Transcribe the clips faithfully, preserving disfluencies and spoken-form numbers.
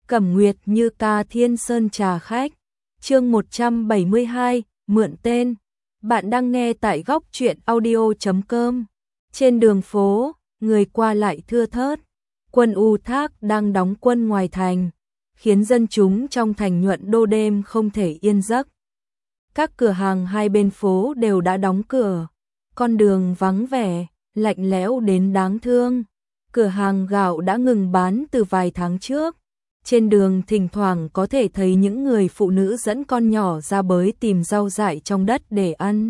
Cẩm Nguyệt Như ca Thiên Sơn trà khách. Chương một trăm bảy mươi hai, mượn tên. Bạn đang nghe tại góc truyện audio chấm com. Trên đường phố, người qua lại thưa thớt. Quân U Thác đang đóng quân ngoài thành, khiến dân chúng trong thành Nhuận Đô đêm không thể yên giấc. Các cửa hàng hai bên phố đều đã đóng cửa, con đường vắng vẻ, lạnh lẽo đến đáng thương. Cửa hàng gạo đã ngừng bán từ vài tháng trước. Trên đường thỉnh thoảng có thể thấy những người phụ nữ dẫn con nhỏ ra bới tìm rau dại trong đất để ăn.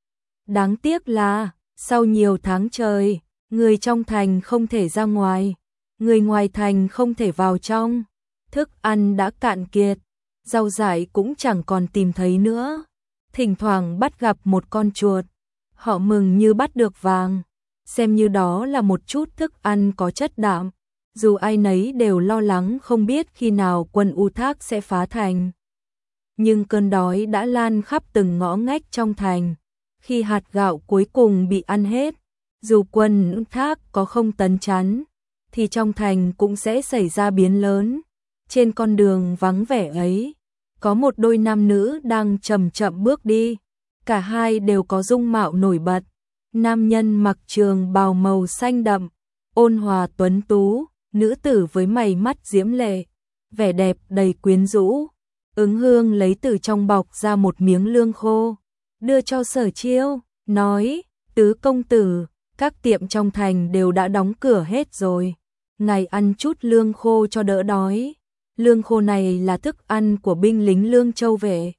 Đáng tiếc là, sau nhiều tháng trời, người trong thành không thể ra ngoài, người ngoài thành không thể vào trong. Thức ăn đã cạn kiệt, rau dại cũng chẳng còn tìm thấy nữa. Thỉnh thoảng bắt gặp một con chuột, họ mừng như bắt được vàng, xem như đó là một chút thức ăn có chất đạm. Dù ai nấy đều lo lắng không biết khi nào quân U Thác sẽ phá thành. Nhưng cơn đói đã lan khắp từng ngõ ngách trong thành. Khi hạt gạo cuối cùng bị ăn hết, dù quân U Thác có không tấn chắn, thì trong thành cũng sẽ xảy ra biến lớn. Trên con đường vắng vẻ ấy, có một đôi nam nữ đang chậm chậm bước đi. Cả hai đều có dung mạo nổi bật. Nam nhân mặc trường bào màu xanh đậm, ôn hòa tuấn tú. Nữ tử với mày mắt diễm lệ, vẻ đẹp đầy quyến rũ. Ứng Hương lấy từ trong bọc ra một miếng lương khô, đưa cho Sở Chiêu, nói, tứ công tử, các tiệm trong thành đều đã đóng cửa hết rồi. Ngài ăn chút lương khô cho đỡ đói. Lương khô này là thức ăn của binh lính Lương Châu về.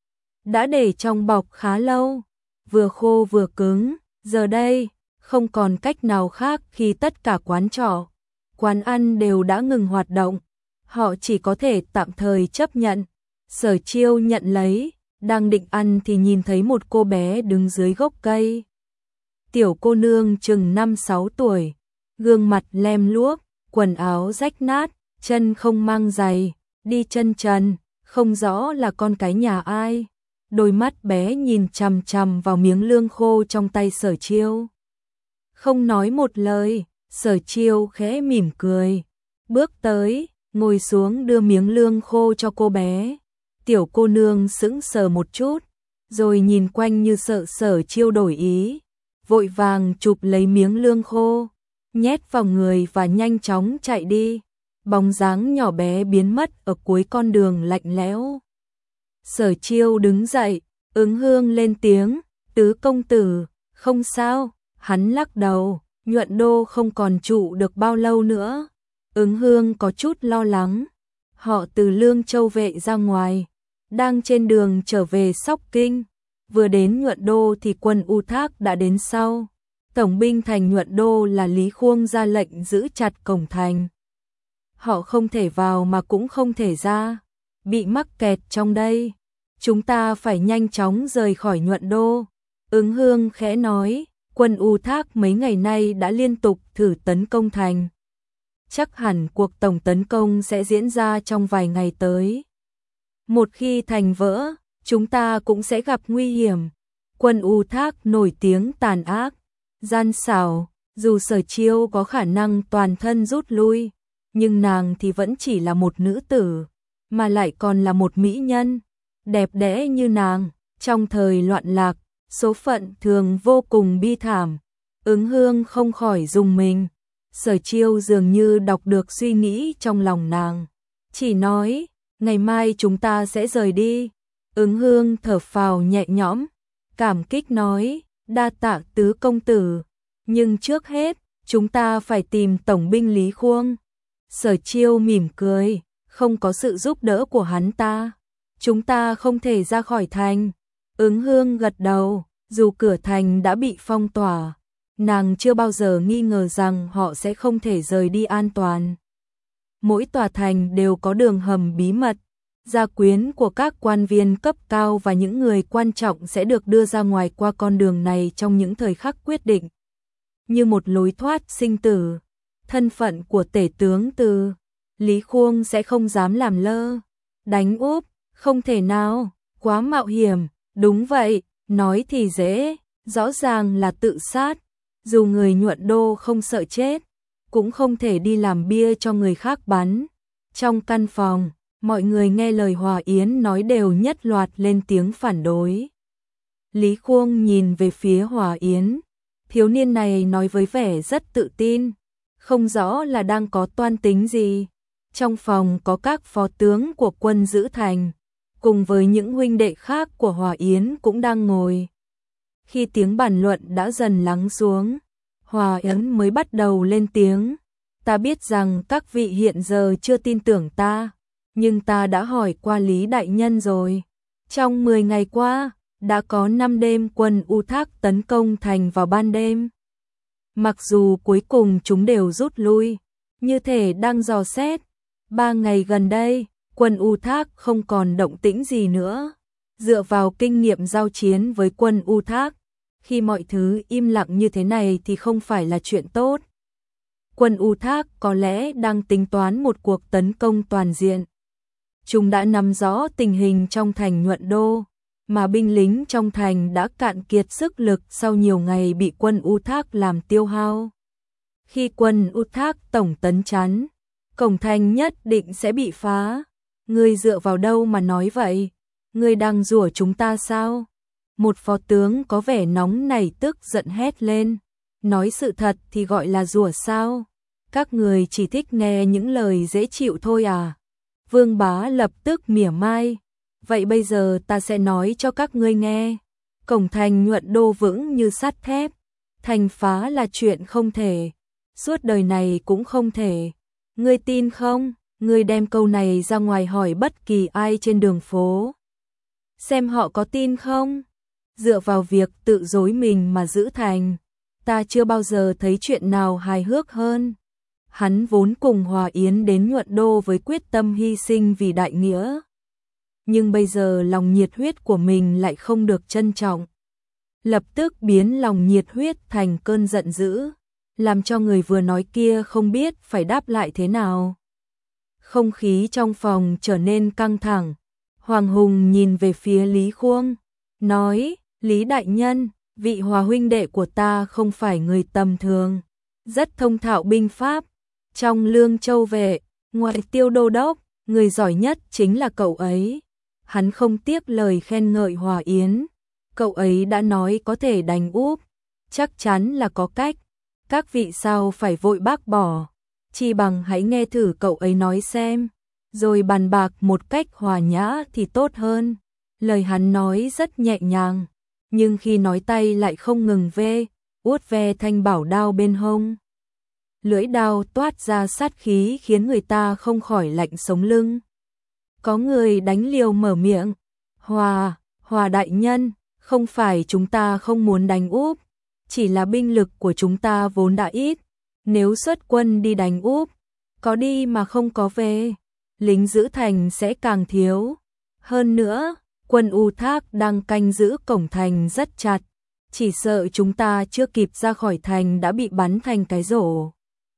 Đã để trong bọc khá lâu, vừa khô vừa cứng, giờ đây, không còn cách nào khác khi tất cả quán trọ, quán ăn đều đã ngừng hoạt động, họ chỉ có thể tạm thời chấp nhận. Sở Chiêu nhận lấy, đang định ăn thì nhìn thấy một cô bé đứng dưới gốc cây. Tiểu cô nương chừng năm sáu tuổi, gương mặt lem luốc, quần áo rách nát, chân không mang giày, đi chân trần, không rõ là con cái nhà ai. Đôi mắt bé nhìn chằm chằm vào miếng lương khô trong tay Sở Chiêu. Không nói một lời, Sở Chiêu khẽ mỉm cười, bước tới, ngồi xuống đưa miếng lương khô cho cô bé. Tiểu cô nương sững sờ một chút, rồi nhìn quanh như sợ Sở Chiêu đổi ý, vội vàng chụp lấy miếng lương khô, nhét vào người và nhanh chóng chạy đi. Bóng dáng nhỏ bé biến mất ở cuối con đường lạnh lẽo. Sở Chiêu đứng dậy, Ứng Hương lên tiếng, tứ công tử, không sao. Hắn lắc đầu, Nhuận Đô không còn trụ được bao lâu nữa. Ứng Hương có chút lo lắng. Họ từ Lương Châu vệ ra ngoài, đang trên đường trở về Sóc Kinh. Vừa đến Nhuận Đô thì quân U Thác đã đến sau. Tổng binh thành Nhuận Đô là Lý Khuông ra lệnh giữ chặt cổng thành. Họ không thể vào mà cũng không thể ra, bị mắc kẹt trong đây. Chúng ta phải nhanh chóng rời khỏi Nhuận Đô. Ứng Hương khẽ nói, quân U Thác mấy ngày nay đã liên tục thử tấn công thành. Chắc hẳn cuộc tổng tấn công sẽ diễn ra trong vài ngày tới. Một khi thành vỡ, chúng ta cũng sẽ gặp nguy hiểm. Quân U Thác nổi tiếng tàn ác, gian xảo, dù Sở Chiêu có khả năng toàn thân rút lui, nhưng nàng thì vẫn chỉ là một nữ tử, mà lại còn là một mỹ nhân, đẹp đẽ như nàng. Trong thời loạn lạc, số phận thường vô cùng bi thảm. Ứng Hương không khỏi rùng mình. Sở Chiêu dường như đọc được suy nghĩ trong lòng nàng, chỉ nói, ngày mai chúng ta sẽ rời đi. Ứng Hương thở phào nhẹ nhõm, cảm kích nói, đa tạ tứ công tử, nhưng trước hết, chúng ta phải tìm tổng binh Lý Khuông. Sở Chiêu mỉm cười, không có sự giúp đỡ của hắn ta, chúng ta không thể ra khỏi thành. Ứng Hương gật đầu, dù cửa thành đã bị phong tỏa, nàng chưa bao giờ nghi ngờ rằng họ sẽ không thể rời đi an toàn. Mỗi tòa thành đều có đường hầm bí mật, gia quyến của các quan viên cấp cao và những người quan trọng sẽ được đưa ra ngoài qua con đường này trong những thời khắc quyết định. Như một lối thoát sinh tử, thân phận của tể tướng Từ, Lý Khuông sẽ không dám làm lơ, đánh úp, không thể nào, quá mạo hiểm. Đúng vậy, nói thì dễ, rõ ràng là tự sát. Dù người Nhuận Đô không sợ chết, cũng không thể đi làm bia cho người khác bắn. Trong căn phòng, mọi người nghe lời Hòa Yến nói đều nhất loạt lên tiếng phản đối. Lý Khuông nhìn về phía Hòa Yến, thiếu niên này nói với vẻ rất tự tin, không rõ là đang có toan tính gì. Trong phòng có các phó tướng của quân giữ thành, cùng với những huynh đệ khác của Hòa Yến cũng đang ngồi. Khi tiếng bàn luận đã dần lắng xuống, Hòa Yến mới bắt đầu lên tiếng. Ta biết rằng các vị hiện giờ chưa tin tưởng ta, nhưng ta đã hỏi qua Lý Đại Nhân rồi. Trong mười ngày qua, đã có năm đêm quân U Thác tấn công thành vào ban đêm. Mặc dù cuối cùng chúng đều rút lui, như thể đang dò xét. Ba ngày gần đây, quân U Thác không còn động tĩnh gì nữa. Dựa vào kinh nghiệm giao chiến với quân U Thác, khi mọi thứ im lặng như thế này thì không phải là chuyện tốt. Quân U Thác có lẽ đang tính toán một cuộc tấn công toàn diện. Chúng đã nắm rõ tình hình trong thành Nhuận Đô, mà binh lính trong thành đã cạn kiệt sức lực sau nhiều ngày bị quân U Thác làm tiêu hao. Khi quân U Thác tổng tấn chắn, cổng thành nhất định sẽ bị phá. Ngươi dựa vào đâu mà nói vậy? Ngươi đang rủa chúng ta sao? Một phó tướng có vẻ nóng nảy tức giận hét lên. Nói sự thật thì gọi là rủa sao? Các người chỉ thích nghe những lời dễ chịu thôi à? Vương Bá lập tức mỉa mai. Vậy bây giờ ta sẽ nói cho các ngươi nghe. Cổng thành Nhuận Đô vững như sắt thép. Thành phá là chuyện không thể. Suốt đời này cũng không thể. Ngươi tin không? Ngươi đem câu này ra ngoài hỏi bất kỳ ai trên đường phố. Xem họ có tin không? Dựa vào việc tự dối mình mà giữ thành. Ta chưa bao giờ thấy chuyện nào hài hước hơn. Hắn vốn cùng Hòa Yến đến Nhuận Đô với quyết tâm hy sinh vì đại nghĩa. Nhưng bây giờ lòng nhiệt huyết của mình lại không được trân trọng. Lập tức biến lòng nhiệt huyết thành cơn giận dữ, làm cho người vừa nói kia không biết phải đáp lại thế nào. Không khí trong phòng trở nên căng thẳng. Hoàng Hùng nhìn về phía Lý Khuông, nói, Lý Đại Nhân, vị Hòa huynh đệ của ta không phải người tầm thường, rất thông thạo binh pháp. Trong Lương Châu vệ, ngoại Tiêu đô đốc, người giỏi nhất chính là cậu ấy. Hắn không tiếc lời khen ngợi Hòa Yến. Cậu ấy đã nói có thể đánh úp, chắc chắn là có cách. Các vị sao phải vội bác bỏ, chi bằng hãy nghe thử cậu ấy nói xem, rồi bàn bạc một cách hòa nhã thì tốt hơn. Lời hắn nói rất nhẹ nhàng, nhưng khi nói tay lại không ngừng vê, uốt ve thanh bảo đao bên hông. Lưỡi đao toát ra sát khí khiến người ta không khỏi lạnh sống lưng. Có người đánh liều mở miệng, Hòa, Hòa đại nhân, không phải chúng ta không muốn đánh úp, chỉ là binh lực của chúng ta vốn đã ít, nếu xuất quân đi đánh úp, có đi mà không có về, lính giữ thành sẽ càng thiếu. Hơn nữa, quân U Thác đang canh giữ cổng thành rất chặt, chỉ sợ chúng ta chưa kịp ra khỏi thành đã bị bắn thành cái rổ.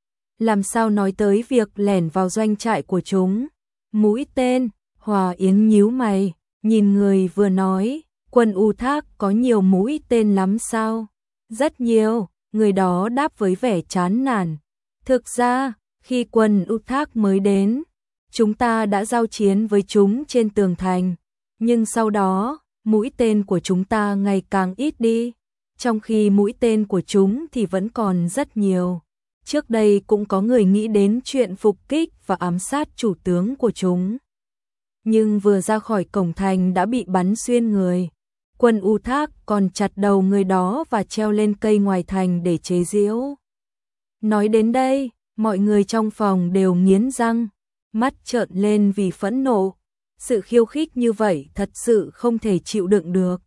Làm sao nói tới việc lẻn vào doanh trại của chúng? Mũi tên, Hòa Yến nhíu mày, nhìn người vừa nói, quân U Thác có nhiều mũi tên lắm sao? Rất nhiều, người đó đáp với vẻ chán nản. Thực ra, khi quân U Thác mới đến, chúng ta đã giao chiến với chúng trên tường thành, nhưng sau đó, mũi tên của chúng ta ngày càng ít đi, trong khi mũi tên của chúng thì vẫn còn rất nhiều. Trước đây cũng có người nghĩ đến chuyện phục kích và ám sát chủ tướng của chúng. Nhưng vừa ra khỏi cổng thành đã bị bắn xuyên người. Quân U Thác còn chặt đầu người đó và treo lên cây ngoài thành để chế giễu. Nói đến đây, mọi người trong phòng đều nghiến răng, mắt trợn lên vì phẫn nộ. Sự khiêu khích như vậy thật sự không thể chịu đựng được.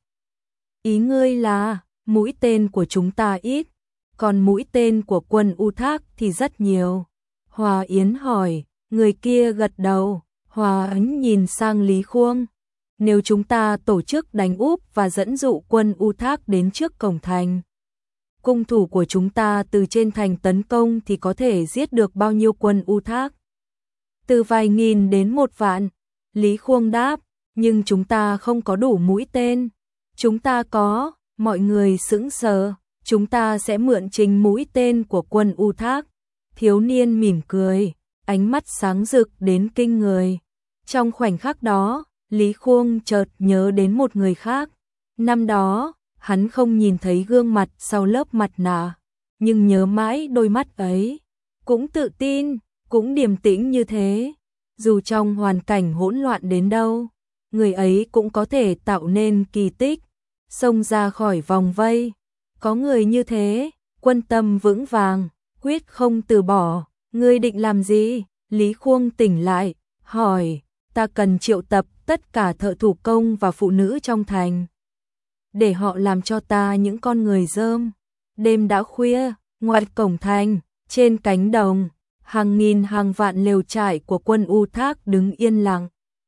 Ý ngươi là, mũi tên của chúng ta ít, còn mũi tên của quân U Thác thì rất nhiều. Hòa Yến hỏi, người kia gật đầu. Hòa Yến nhìn sang Lý Khuông. Nếu chúng ta tổ chức đánh úp và dẫn dụ quân U Thác đến trước cổng thành, cung thủ của chúng ta từ trên thành tấn công thì có thể giết được bao nhiêu quân U Thác? Từ vài nghìn đến một vạn. Lý Khuông đáp, nhưng chúng ta không có đủ mũi tên. Chúng ta có, mọi người sững sờ, chúng ta sẽ mượn chính mũi tên của quân U Thác. Thiếu niên mỉm cười, ánh mắt sáng rực đến kinh người. Trong khoảnh khắc đó, Lý Khuông chợt nhớ đến một người khác. Năm đó, hắn không nhìn thấy gương mặt sau lớp mặt nạ, nhưng nhớ mãi đôi mắt ấy. Cũng tự tin, cũng điềm tĩnh như thế. Dù trong hoàn cảnh hỗn loạn đến đâu, người ấy cũng có thể tạo nên kỳ tích, xông ra khỏi vòng vây. Có người như thế, quân tâm vững vàng, quyết không từ bỏ. Ngươi định làm gì? Lý Khuông tỉnh lại, hỏi. Ta cần triệu tập tất cả thợ thủ công và phụ nữ trong thành, để họ làm cho ta những con người rơm. Đêm đã khuya, ngoài cổng thành, trên cánh đồng, hàng nghìn hàng vạn lều trại của quân U Thác đứng yên lặng.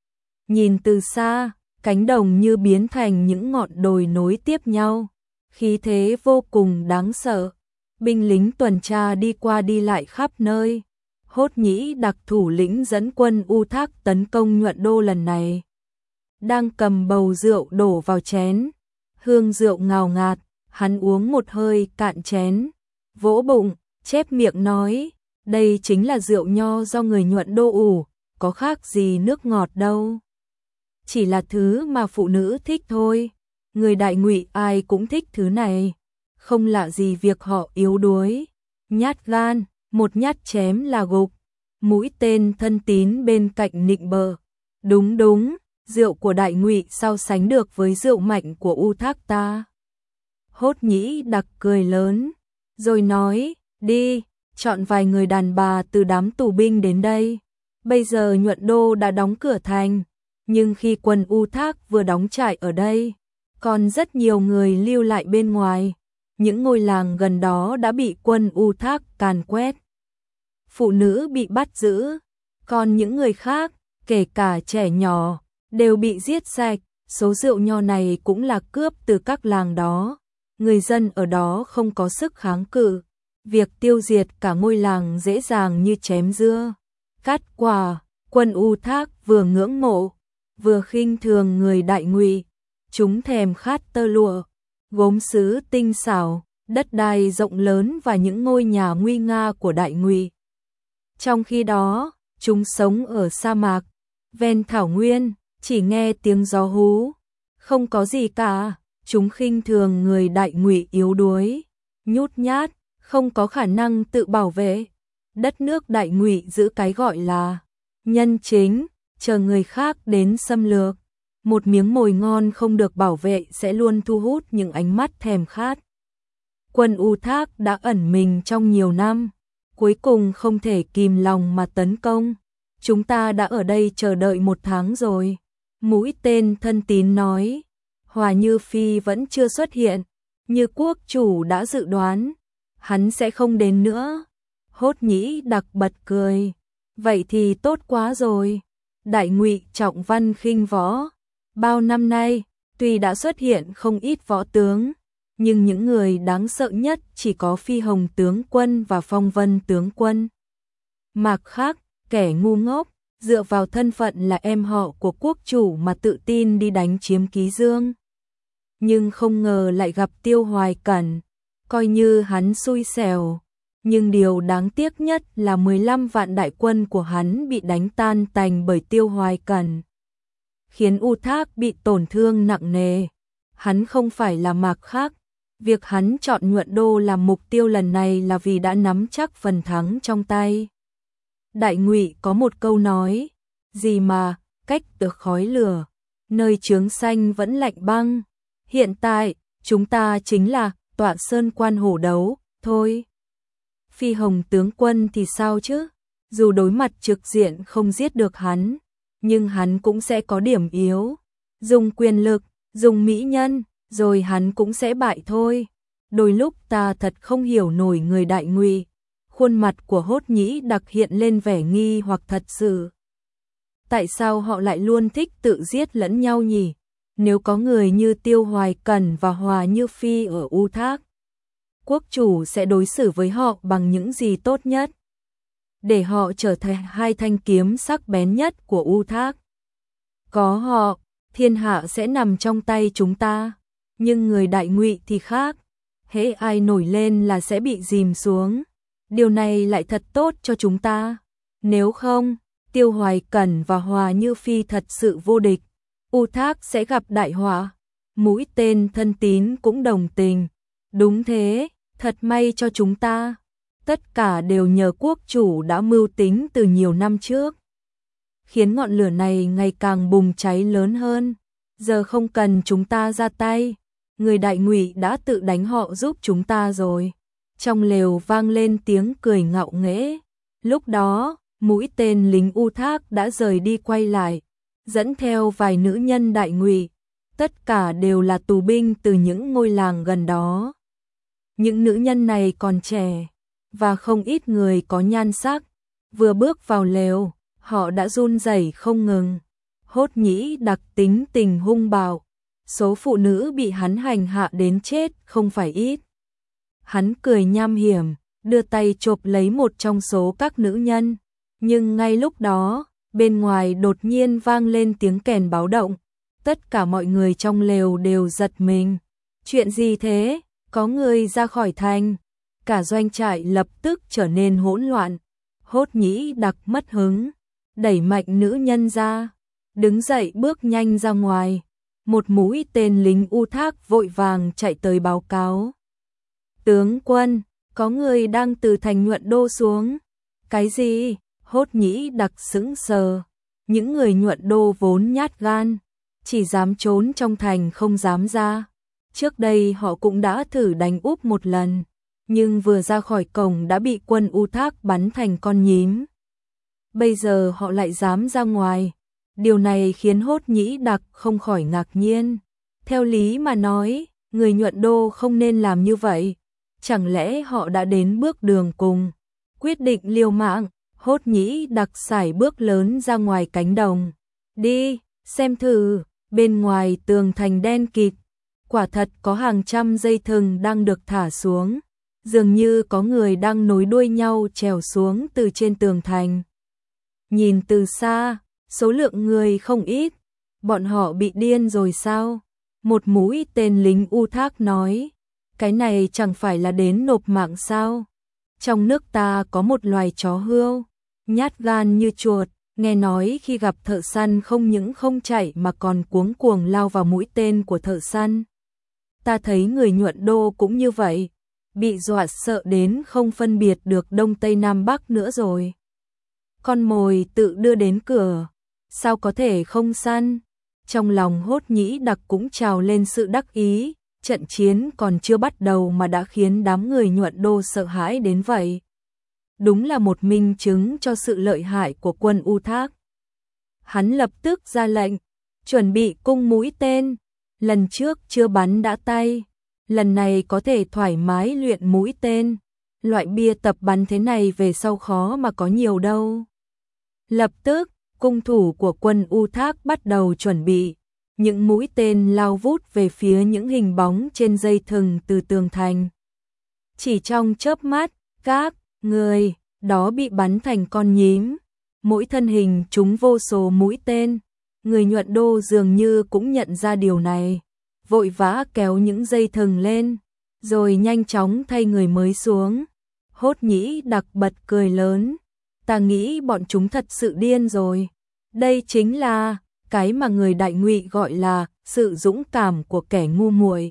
Nhìn từ xa, cánh đồng như biến thành những ngọn đồi nối tiếp nhau, khí thế vô cùng đáng sợ. Binh lính tuần tra đi qua đi lại khắp nơi. Hốt Nhĩ Đặc thủ lĩnh dẫn quân U Thác tấn công Nhuận Đô lần này, đang cầm bầu rượu đổ vào chén, hương rượu ngào ngạt. Hắn uống một hơi cạn chén, vỗ bụng, chép miệng nói, đây chính là rượu nho do người Nhuận Đô ủ, có khác gì nước ngọt đâu. Chỉ là thứ mà phụ nữ thích thôi, người Đại Ngụy ai cũng thích thứ này, không lạ gì việc họ yếu đuối, nhát gan, một nhát chém là gục. Mũi tên Thân Tín bên cạnh nịnh bợ, đúng đúng, rượu của Đại Ngụy sao sánh được với rượu mạnh của U Thác ta. Hốt Nhĩ Đặc cười lớn, rồi nói, đi, chọn vài người đàn bà từ đám tù binh đến đây. Bây giờ Nhuận Đô đã đóng cửa thành, nhưng khi quân U Thác vừa đóng trại ở đây, còn rất nhiều người lưu lại bên ngoài. Những ngôi làng gần đó đã bị quân U Thác càn quét. Phụ nữ bị bắt giữ, còn những người khác, kể cả trẻ nhỏ, đều bị giết sạch. Số rượu nho này cũng là cướp từ các làng đó. Người dân ở đó không có sức kháng cự. Việc tiêu diệt cả ngôi làng dễ dàng như chém dưa, cắt quả. Quân U Thác vừa ngưỡng mộ, vừa khinh thường người Đại Ngụy. Chúng thèm khát tơ lụa, gốm sứ tinh xảo, đất đai rộng lớn và những ngôi nhà nguy nga của Đại Ngụy. Trong khi đó, chúng sống ở sa mạc, ven thảo nguyên, chỉ nghe tiếng gió hú, không có gì cả. Chúng khinh thường người Đại Ngụy yếu đuối, nhút nhát, không có khả năng tự bảo vệ. Đất nước Đại Ngụy giữ cái gọi là nhân chính, chờ người khác đến xâm lược. Một miếng mồi ngon không được bảo vệ sẽ luôn thu hút những ánh mắt thèm khát. Quân U Thác đã ẩn mình trong nhiều năm, cuối cùng không thể kìm lòng mà tấn công. Chúng ta đã ở đây chờ đợi một tháng rồi. Mũi tên Thân Tín nói. Hòa Như Phi vẫn chưa xuất hiện, như quốc chủ đã dự đoán, hắn sẽ không đến nữa. Hốt Nhĩ Đặc bật cười. Vậy thì tốt quá rồi. Đại Ngụy trọng văn khinh võ. Bao năm nay, tuy đã xuất hiện không ít võ tướng, nhưng những người đáng sợ nhất chỉ có Phi Hồng tướng quân và Phong Vân tướng quân. Mạc khác, kẻ ngu ngốc, dựa vào thân phận là em họ của quốc chủ mà tự tin đi đánh chiếm Ký Dương. Nhưng không ngờ lại gặp Tiêu Hoài Cẩn, coi như hắn xui xẻo. Nhưng điều đáng tiếc nhất là mười lăm vạn đại quân của hắn bị đánh tan tành bởi Tiêu Hoài Cẩn, khiến U Thác bị tổn thương nặng nề. Hắn không phải là Mạc khác, việc hắn chọn Nhuận Đô làm mục tiêu lần này là vì đã nắm chắc phần thắng trong tay. Đại Ngụy có một câu nói, gì mà, cách được khói lửa, nơi chướng xanh vẫn lạnh băng. Hiện tại, chúng ta chính là tọa sơn quan hổ đấu, thôi. Phi Hồng tướng quân thì sao chứ? Dù đối mặt trực diện không giết được hắn, nhưng hắn cũng sẽ có điểm yếu. Dùng quyền lực, dùng mỹ nhân, rồi hắn cũng sẽ bại thôi. Đôi lúc ta thật không hiểu nổi người Đại Ngụy. Khuôn mặt của Hốt Nhĩ Đặc hiện lên vẻ nghi hoặc thật sự. Tại sao họ lại luôn thích tự giết lẫn nhau nhỉ? Nếu có người như Tiêu Hoài Cẩn và Hòa Như Phi ở U Thác, quốc chủ sẽ đối xử với họ bằng những gì tốt nhất, để họ trở thành hai thanh kiếm sắc bén nhất của U Thác. Có họ, thiên hạ sẽ nằm trong tay chúng ta. Nhưng người Đại Ngụy thì khác, hễ ai nổi lên là sẽ bị dìm xuống. Điều này lại thật tốt cho chúng ta. Nếu không, Tiêu Hoài Cẩn và Hòa Như Phi thật sự vô địch, U Thác sẽ gặp đại họa. Mũi tên thân tín cũng đồng tình. Đúng thế, thật may cho chúng ta. Tất cả đều nhờ quốc chủ đã mưu tính từ nhiều năm trước, khiến ngọn lửa này ngày càng bùng cháy lớn hơn. Giờ không cần chúng ta ra tay, người Đại Ngụy đã tự đánh họ giúp chúng ta rồi. Trong lều vang lên tiếng cười ngạo nghễ. Lúc đó, mũi tên lính U Thác đã rời đi quay lại, dẫn theo vài nữ nhân Đại Ngụy. Tất cả đều là tù binh từ những ngôi làng gần đó. Những nữ nhân này còn trẻ, và không ít người có nhan sắc. Vừa bước vào lều, họ đã run rẩy không ngừng. Hốt Nhĩ Đặc tính tình hung bạo, số phụ nữ bị hắn hành hạ đến chết không phải ít. Hắn cười nham hiểm, đưa tay chộp lấy một trong số các nữ nhân. Nhưng ngay lúc đó, bên ngoài đột nhiên vang lên tiếng kèn báo động. Tất cả mọi người trong lều đều giật mình. Chuyện gì thế? Có người ra khỏi thành. Cả doanh trại lập tức trở nên hỗn loạn. Hốt Nhĩ Đặc mất hứng, đẩy mạnh nữ nhân ra, đứng dậy bước nhanh ra ngoài. Một mũi tên lính U Thác vội vàng chạy tới báo cáo. Tướng quân, có người đang từ thành Nhuận Đô xuống. Cái gì? Hốt Nhĩ Đặc sững sờ. Những người Nhuận Đô vốn nhát gan, chỉ dám trốn trong thành không dám ra. Trước đây họ cũng đã thử đánh úp một lần, nhưng vừa ra khỏi cổng đã bị quân U Thác bắn thành con nhím. Bây giờ họ lại dám ra ngoài. Điều này khiến Hốt Nhĩ Đặc không khỏi ngạc nhiên. Theo lý mà nói, người Nhuận Đô không nên làm như vậy. Chẳng lẽ họ đã đến bước đường cùng, quyết định liều mạng? Hốt Nhĩ Đặc sải bước lớn ra ngoài cánh đồng. Đi, xem thử. Bên ngoài tường thành đen kịt, quả thật có hàng trăm dây thừng đang được thả xuống. Dường như có người đang nối đuôi nhau trèo xuống từ trên tường thành. Nhìn từ xa, số lượng người không ít. Bọn họ bị điên rồi sao? Một mũi tên lính U Thác nói. Cái này chẳng phải là đến nộp mạng sao? Trong nước ta có một loài chó hươu, nhát gan như chuột. Nghe nói khi gặp thợ săn không những không chạy mà còn cuống cuồng lao vào mũi tên của thợ săn. Ta thấy người Nhuận Đô cũng như vậy, bị dọa sợ đến không phân biệt được Đông Tây Nam Bắc nữa rồi. Con mồi tự đưa đến cửa, sao có thể không săn? Trong lòng Hốt Nhĩ Đặc cũng trào lên sự đắc ý, trận chiến còn chưa bắt đầu mà đã khiến đám người Nhuận Đô sợ hãi đến vậy. Đúng là một minh chứng cho sự lợi hại của quân U Thác. Hắn lập tức ra lệnh, chuẩn bị cung mũi tên. Lần trước chưa bắn đã tay, lần này có thể thoải mái luyện mũi tên. Loại bia tập bắn thế này về sau khó mà có nhiều đâu. Lập tức, cung thủ của quân U Thác bắt đầu chuẩn bị. Những mũi tên lao vút về phía những hình bóng trên dây thừng từ tường thành. Chỉ trong chớp mắt, các người đó bị bắn thành con nhím. Mỗi thân hình chúng vô số mũi tên. Người Nhuận Đô dường như cũng nhận ra điều này, vội vã kéo những dây thừng lên, rồi nhanh chóng thay người mới xuống. Hốt Nhĩ Đặc bật cười lớn. Ta nghĩ bọn chúng thật sự điên rồi. Đây chính là cái mà người Đại Ngụy gọi là sự dũng cảm của kẻ ngu muội.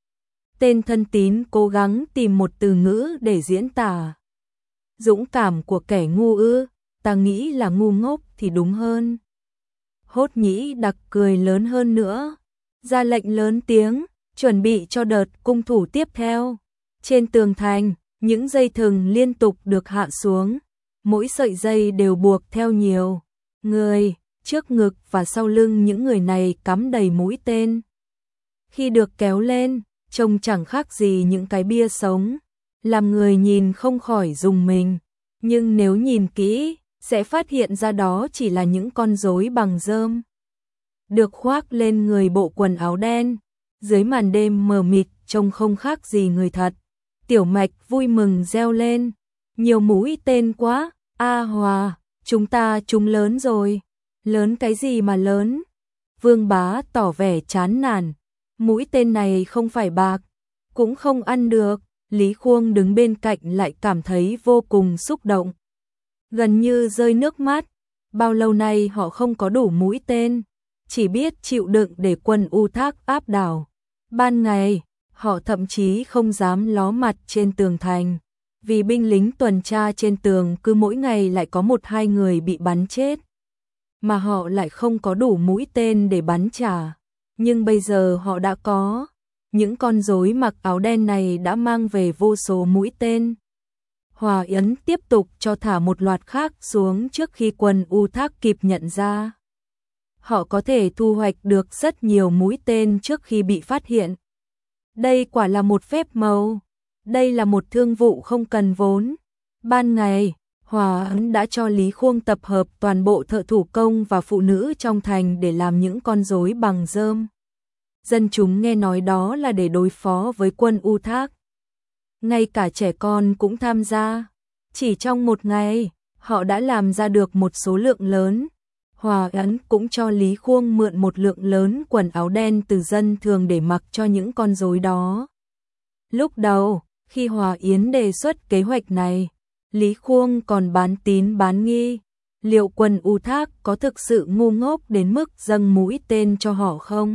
Tên thân tín cố gắng tìm một từ ngữ để diễn tả. Dũng cảm của kẻ ngu ư? Ta nghĩ là ngu ngốc thì đúng hơn. Hốt Nhĩ Đặc cười lớn hơn nữa, ra lệnh lớn tiếng, chuẩn bị cho đợt cung thủ tiếp theo. Trên tường thành, những dây thừng liên tục được hạ xuống, mỗi sợi dây đều buộc theo nhiều người, trước ngực và sau lưng những người này cắm đầy mũi tên. Khi được kéo lên, trông chẳng khác gì những cái bia sống, làm người nhìn không khỏi rùng mình, nhưng nếu nhìn kỹ, sẽ phát hiện ra đó chỉ là những con rối bằng rơm, được khoác lên người bộ quần áo đen, dưới màn đêm mờ mịt trông không khác gì người thật. Tiểu Mạch vui mừng reo lên, nhiều mũi tên quá, A Hòa, chúng ta trúng lớn rồi. Lớn cái gì mà lớn? Vương Bá tỏ vẻ chán nản, mũi tên này không phải bạc, cũng không ăn được. Lý Khuông đứng bên cạnh lại cảm thấy vô cùng xúc động. gần như rơi nước mắt. Bao lâu nay họ không có đủ mũi tên, chỉ biết chịu đựng để quân U Thác áp đảo. Ban ngày, họ thậm chí không dám ló mặt trên tường thành, vì binh lính tuần tra trên tường cứ mỗi ngày lại có một hai người bị bắn chết, mà họ lại không có đủ mũi tên để bắn trả. Nhưng bây giờ họ đã có, những con rối mặc áo đen này đã mang về vô số mũi tên. Hòa Yến tiếp tục cho thả một loạt khác xuống trước khi quân U Thác kịp nhận ra. Họ có thể thu hoạch được rất nhiều mũi tên trước khi bị phát hiện. Đây quả là một phép màu, đây là một thương vụ không cần vốn. Ban ngày, Hòa Yến đã cho Lý Khuông tập hợp toàn bộ thợ thủ công và phụ nữ trong thành để làm những con rối bằng rơm. Dân chúng nghe nói đó là để đối phó với quân U Thác. Ngay cả trẻ con cũng tham gia. Chỉ trong một ngày, họ đã làm ra được một số lượng lớn. Hòa Yến cũng cho Lý Khuông mượn một lượng lớn quần áo đen từ dân thường để mặc cho những con rối đó. Lúc đầu, khi Hòa Yến đề xuất kế hoạch này, Lý Khuông còn bán tín bán nghi. Liệu quân U Thác có thực sự ngu ngốc đến mức dâng mũi tên cho họ không?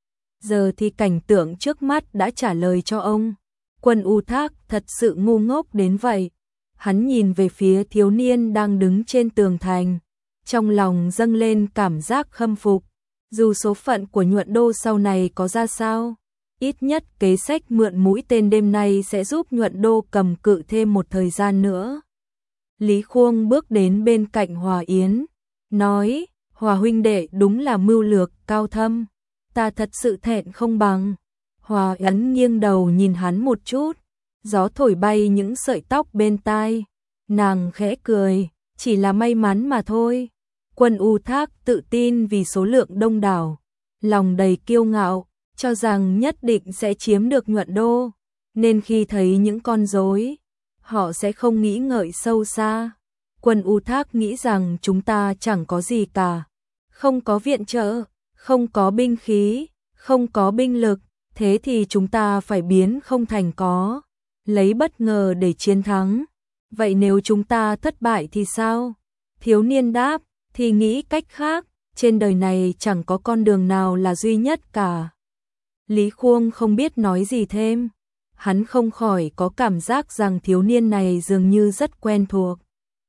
Giờ thì cảnh tượng trước mắt đã trả lời cho ông. Quân U Thác thật sự ngu ngốc đến vậy. Hắn nhìn về phía thiếu niên đang đứng trên tường thành, trong lòng dâng lên cảm giác khâm phục. Dù số phận của Nhuận Đô sau này có ra sao, ít nhất kế sách mượn mũi tên đêm nay sẽ giúp Nhuận Đô cầm cự thêm một thời gian nữa. Lý Khuông bước đến bên cạnh Hòa Yến, nói, Hòa huynh đệ đúng là mưu lược cao thâm, ta thật sự thẹn không bằng. Hòa Yến nghiêng đầu nhìn hắn một chút, gió thổi bay những sợi tóc bên tai, nàng khẽ cười, chỉ là may mắn mà thôi. Quân U Thác tự tin vì số lượng đông đảo, lòng đầy kiêu ngạo, cho rằng nhất định sẽ chiếm được Nhuận Đô, nên khi thấy những con rối, họ sẽ không nghĩ ngợi sâu xa. Quân U Thác nghĩ rằng chúng ta chẳng có gì cả, không có viện trợ, không có binh khí, không có binh lực, thế thì chúng ta phải biến không thành có, lấy bất ngờ để chiến thắng. Vậy nếu chúng ta thất bại thì sao? Thiếu niên đáp, thì nghĩ cách khác, trên đời này chẳng có con đường nào là duy nhất cả. Lý Khuông không biết nói gì thêm, hắn không khỏi có cảm giác rằng thiếu niên này dường như rất quen thuộc.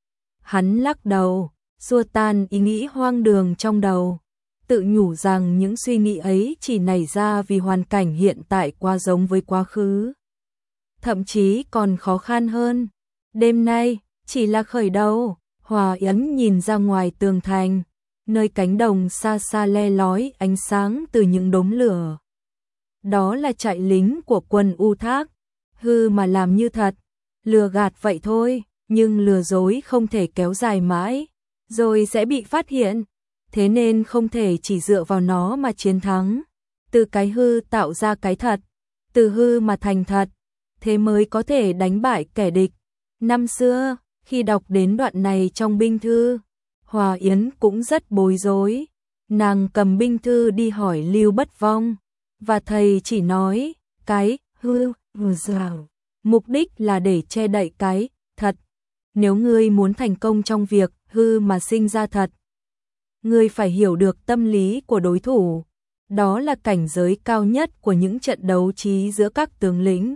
Hắn lắc đầu, xua tan ý nghĩ hoang đường trong đầu, tự nhủ rằng những suy nghĩ ấy chỉ nảy ra vì hoàn cảnh hiện tại quá giống với quá khứ. Thậm chí còn khó khăn hơn. Đêm nay, chỉ là khởi đầu. Hòa Yến nhìn ra ngoài tường thành, nơi cánh đồng xa xa le lói ánh sáng từ những đốm lửa. Đó là trại lính của quân U Thác. Hư mà làm như thật, lừa gạt vậy thôi, nhưng lừa dối không thể kéo dài mãi, rồi sẽ bị phát hiện. Thế nên không thể chỉ dựa vào nó mà chiến thắng. Từ cái hư tạo ra cái thật, từ hư mà thành thật, thế mới có thể đánh bại kẻ địch. Năm xưa, khi đọc đến đoạn này trong binh thư, Hòa Yến cũng rất bối rối. Nàng cầm binh thư đi hỏi Lưu Bất Vong, và thầy chỉ nói, cái hư hư rào, mục đích là để che đậy cái thật. Nếu ngươi muốn thành công trong việc hư mà sinh ra thật, ngươi phải hiểu được tâm lý của đối thủ. Đó là cảnh giới cao nhất của những trận đấu trí giữa các tướng lĩnh.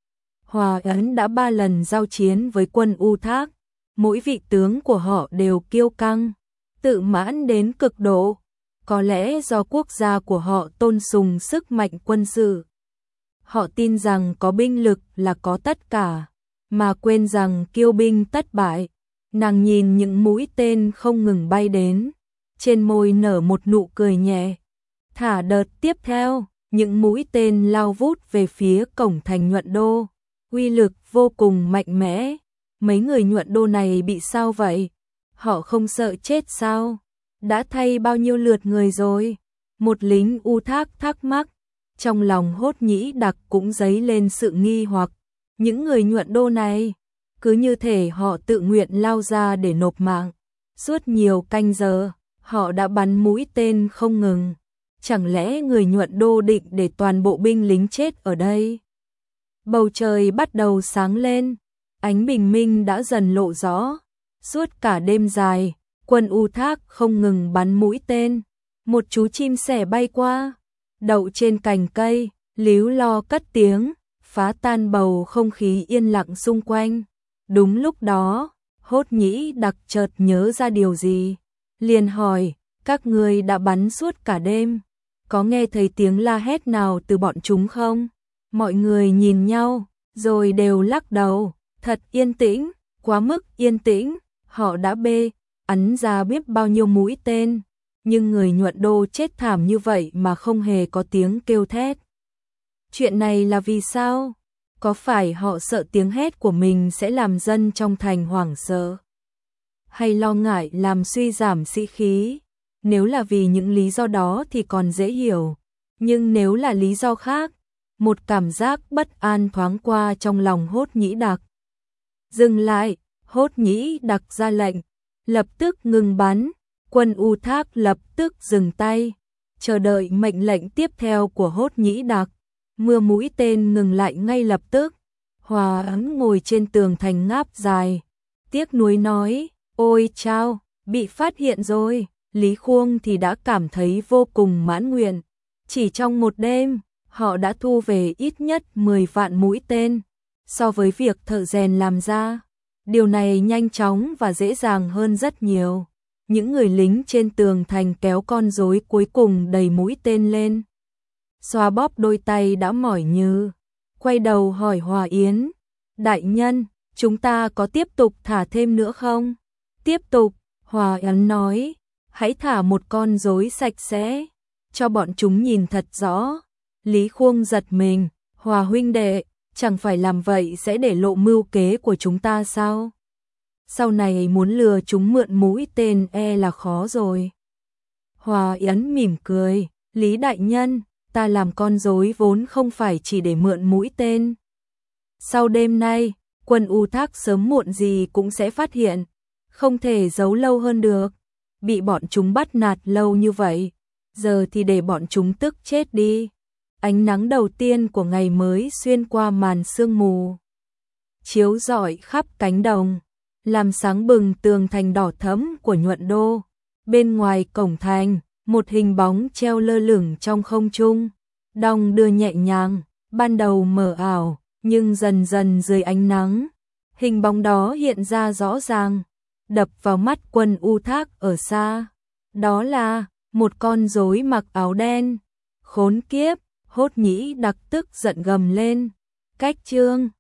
Hòa Yến đã ba lần giao chiến với quân U Thác, mỗi vị tướng của họ đều kiêu căng, tự mãn đến cực độ. Có lẽ do quốc gia của họ tôn sùng sức mạnh quân sự. Họ tin rằng có binh lực là có tất cả, mà quên rằng kiêu binh tất bại. Nàng nhìn những mũi tên không ngừng bay đến, trên môi nở một nụ cười nhẹ. Thả đợt tiếp theo, những mũi tên lao vút về phía cổng thành Nhuận Đô, uy lực vô cùng mạnh mẽ. Mấy người Nhuận Đô này bị sao vậy? Họ không sợ chết sao? Đã thay bao nhiêu lượt người rồi? Một lính U Thác thắc mắc, trong lòng Hốt Nhĩ Đặc cũng dấy lên sự nghi hoặc. Những người Nhuận Đô này, cứ như thể họ tự nguyện lao ra để nộp mạng. Suốt nhiều canh giờ, họ đã bắn mũi tên không ngừng. Chẳng lẽ người Nhuận Đô định để toàn bộ binh lính chết ở đây? Bầu trời bắt đầu sáng lên, ánh bình minh đã dần lộ rõ. Suốt cả đêm dài, Quân U Thác không ngừng bắn mũi tên. Một chú chim sẻ bay qua, đậu trên cành cây, líu lo cất tiếng, phá tan bầu không khí yên lặng xung quanh. Đúng lúc đó, Hốt Nhĩ Đặc chợt nhớ ra điều gì, liền hỏi, các ngươi đã bắn suốt cả đêm, có nghe thấy tiếng la hét nào từ bọn chúng không? Mọi người nhìn nhau, rồi đều lắc đầu, thật yên tĩnh, quá mức yên tĩnh, họ đã bê, ắn ra biết bao nhiêu mũi tên, nhưng người Nhuận Đô chết thảm như vậy mà không hề có tiếng kêu thét. Chuyện này là vì sao? Có phải họ sợ tiếng hét của mình sẽ làm dân trong thành hoảng sợ? Hay lo ngại làm suy giảm sĩ khí? Nếu là vì những lý do đó thì còn dễ hiểu, nhưng nếu là lý do khác, một cảm giác bất an thoáng qua trong lòng Hốt Nhĩ Đặc. Dừng lại, Hốt Nhĩ Đặc ra lệnh, lập tức ngừng bắn, Quân U Thác lập tức dừng tay, chờ đợi mệnh lệnh tiếp theo của Hốt Nhĩ Đặc. Mưa mũi tên ngừng lại ngay lập tức. Hòa Ấn ngồi trên tường thành ngáp dài, tiếc nuối nói, ôi chao, bị phát hiện rồi. Lý Khuông thì đã cảm thấy vô cùng mãn nguyện. Chỉ trong một đêm, họ đã thu về ít nhất mười vạn mũi tên. So với việc thợ rèn làm ra, điều này nhanh chóng và dễ dàng hơn rất nhiều. Những người lính trên tường thành kéo con rối cuối cùng đầy mũi tên lên. Xoa bóp đôi tay đã mỏi nhừ, quay đầu hỏi Hòa Yến, đại nhân, chúng ta có tiếp tục thả thêm nữa không? Tiếp tục, Hòa Yến nói, hãy thả một con rối sạch sẽ, cho bọn chúng nhìn thật rõ. Lý Khuông giật mình, Hòa huynh đệ, chẳng phải làm vậy sẽ để lộ mưu kế của chúng ta sao? Sau này muốn lừa chúng mượn mũi tên e là khó rồi. Hòa Yến mỉm cười, Lý đại nhân, ta làm con rối vốn không phải chỉ để mượn mũi tên. Sau đêm nay, Quân U Thác sớm muộn gì cũng sẽ phát hiện, không thể giấu lâu hơn được. Bị bọn chúng bắt nạt lâu như vậy, giờ thì để bọn chúng tức chết đi. Ánh nắng đầu tiên của ngày mới xuyên qua màn sương mù, chiếu rọi khắp cánh đồng, làm sáng bừng tường thành đỏ thẫm của Nhuận Đô. Bên ngoài cổng thành, một hình bóng treo lơ lửng trong không trung, đong đưa nhẹ nhàng, ban đầu mờ ảo, nhưng dần dần dưới ánh nắng, hình bóng đó hiện ra rõ ràng, đập vào mắt Quân U Thác ở xa. Đó là một con rối mặc áo đen. Khốn kiếp, Hốt Nhĩ Đặc tức giận gầm lên, cách trương.